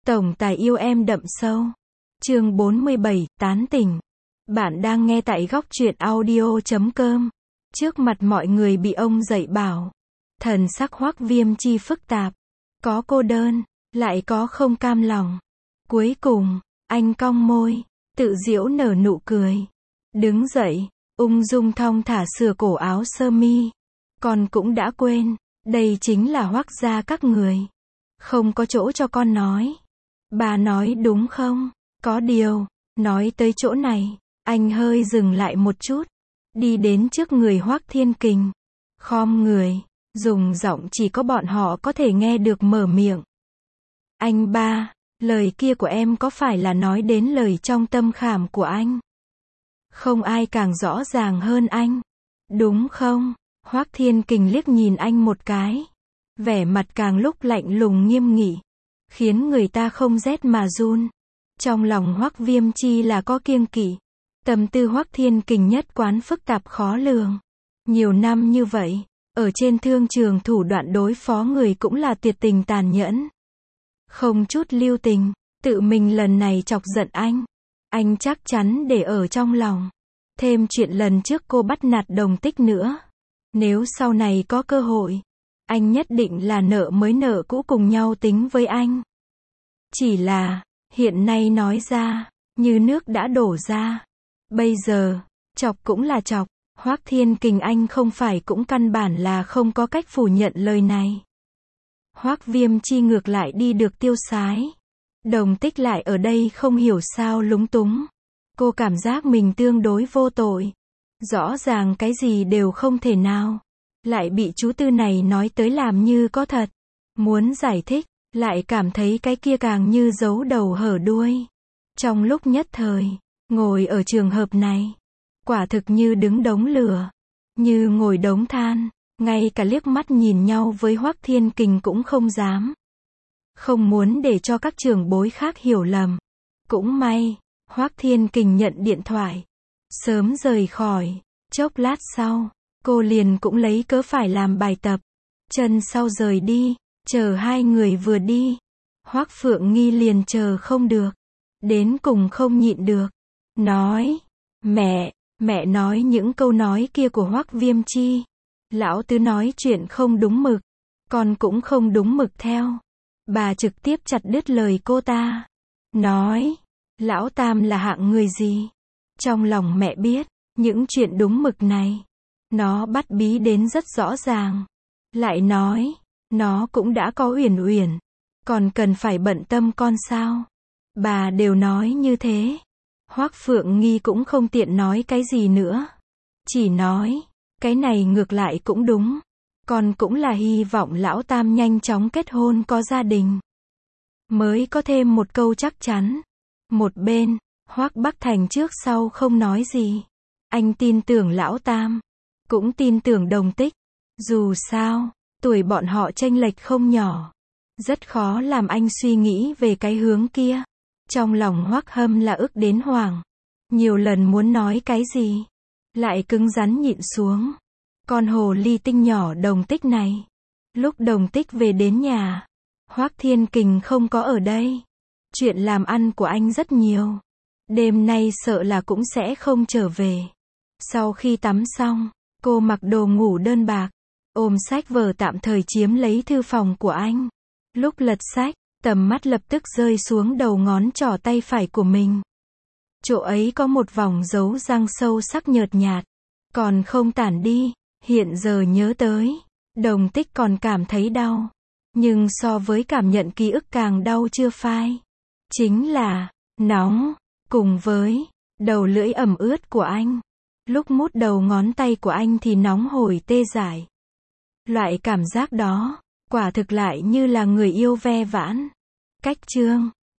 Tổng tài yêu em đậm sâu. Chương 47, tán tỉnh. Bạn đang nghe tại góc truyện audio.com. Trước mặt mọi người bị ông dạy bảo. Thần sắc Hoắc Viêm Chi phức tạp. Có cô đơn, lại có không cam lòng. Cuối cùng, anh cong môi, tự giễu nở nụ cười. Đứng dậy, ung dung thong thả sửa cổ áo sơ mi. Con cũng đã quên, đây chính là Hoắc gia các người. Không có chỗ cho con nói. Bà nói đúng không? Có điều, nói tới chỗ này, anh hơi dừng lại một chút. Đi đến trước người Hoắc Thiên Kình. Khom người, dùng giọng chỉ có bọn họ có thể nghe được mở miệng. Anh ba, lời kia của em có phải là nói đến lời trong tâm khảm của anh? Không ai càng rõ ràng hơn anh. Đúng không? Hoắc Thiên Kình liếc nhìn anh một cái. Vẻ mặt càng lúc lạnh lùng nghiêm nghị. Khiến người ta không rét mà run. Trong lòng Hoắc Viêm Chi là có kiêng kỵ. Tâm tư Hoắc Thiên Kình nhất quán phức tạp khó lường. Nhiều năm như vậy, ở trên thương trường thủ đoạn đối phó người cũng là tuyệt tình tàn nhẫn. Không chút lưu tình, tự mình lần này chọc giận anh chắc chắn để ở trong lòng. Thêm chuyện lần trước cô bắt nạt Đồng Tích nữa. Nếu sau này có cơ hội, anh nhất định là nợ mới nợ cũ cùng nhau tính với anh. Chỉ là, hiện nay nói ra, như nước đã đổ ra. Bây giờ, chọc cũng là chọc. Hoắc Thiên Kình anh không phải cũng căn bản là không có cách phủ nhận lời này. Hoắc Viêm Chi ngược lại đi được tiêu sái. Đồng Tích lại ở đây không hiểu sao lúng túng. Cô cảm giác mình tương đối vô tội. Rõ ràng cái gì đều không thể nào. Lại bị chú Tư này nói tới làm như có thật. Muốn giải thích, lại cảm thấy cái kia càng như giấu đầu hở đuôi. Trong lúc nhất thời, ngồi ở trường hợp này, quả thực như đứng đống lửa, như ngồi đống than, ngay cả liếc mắt nhìn nhau với Hoắc Thiên Kình cũng không dám. Không muốn để cho các trưởng bối khác hiểu lầm. Cũng may, Hoắc Thiên Kình nhận điện thoại, sớm rời khỏi. Chốc lát sau, cô liền cũng lấy cớ phải làm bài tập. Chân sau rời đi, chờ hai người vừa đi. Hoắc Phượng Nghi liền chờ không được. Đến cùng không nhịn được. Nói, mẹ nói những câu nói kia của Hoắc Viêm Chi. Lão tứ nói chuyện không đúng mực. Con cũng không đúng mực theo. Bà trực tiếp chặt đứt lời cô ta. Nói, lão tam là hạng người gì? Trong lòng mẹ biết, những chuyện đúng mực này, nó bắt bí đến rất rõ ràng. Lại nói, nó cũng đã có Uyển Uyển, còn cần phải bận tâm con sao? Bà đều nói như thế. Hoắc Phượng Nghi cũng không tiện nói cái gì nữa. Chỉ nói, cái này ngược lại cũng đúng. Con cũng là hy vọng lão tam nhanh chóng kết hôn có gia đình. Mới có thêm một câu chắc chắn. Một bên, Hoắc Bắc Thành trước sau không nói gì. Anh tin tưởng lão tam, cũng tin tưởng Đồng Tích. Dù sao, tuổi bọn họ chênh lệch không nhỏ. Rất khó làm anh suy nghĩ về cái hướng kia. Trong lòng Hoắc Hâm là ức đến hoảng. Nhiều lần muốn nói cái gì, lại cứng rắn nhịn xuống. Con hồ ly tinh nhỏ Đồng Tích này. Lúc Đồng Tích về đến nhà, Hoắc Thiên Kình không có ở đây. Chuyện làm ăn của anh rất nhiều. Đêm nay sợ là cũng sẽ không trở về. Sau khi tắm xong, cô mặc đồ ngủ đơn bạc, ôm sách vở tạm thời chiếm lấy thư phòng của anh. Lúc lật sách, tầm mắt lập tức rơi xuống đầu ngón trỏ tay phải của mình. Chỗ ấy có một vòng dấu răng sâu sắc nhợt nhạt, còn không tản đi. Hiện giờ nhớ tới, Đồng Tích còn cảm thấy đau. Nhưng so với cảm nhận ký ức càng đau chưa phai. Chính là, nóng, cùng với, đầu lưỡi ẩm ướt của anh. Lúc mút đầu ngón tay của anh thì nóng hổi tê dại. Loại cảm giác đó, quả thực lại như là người yêu ve vãn. Cách chương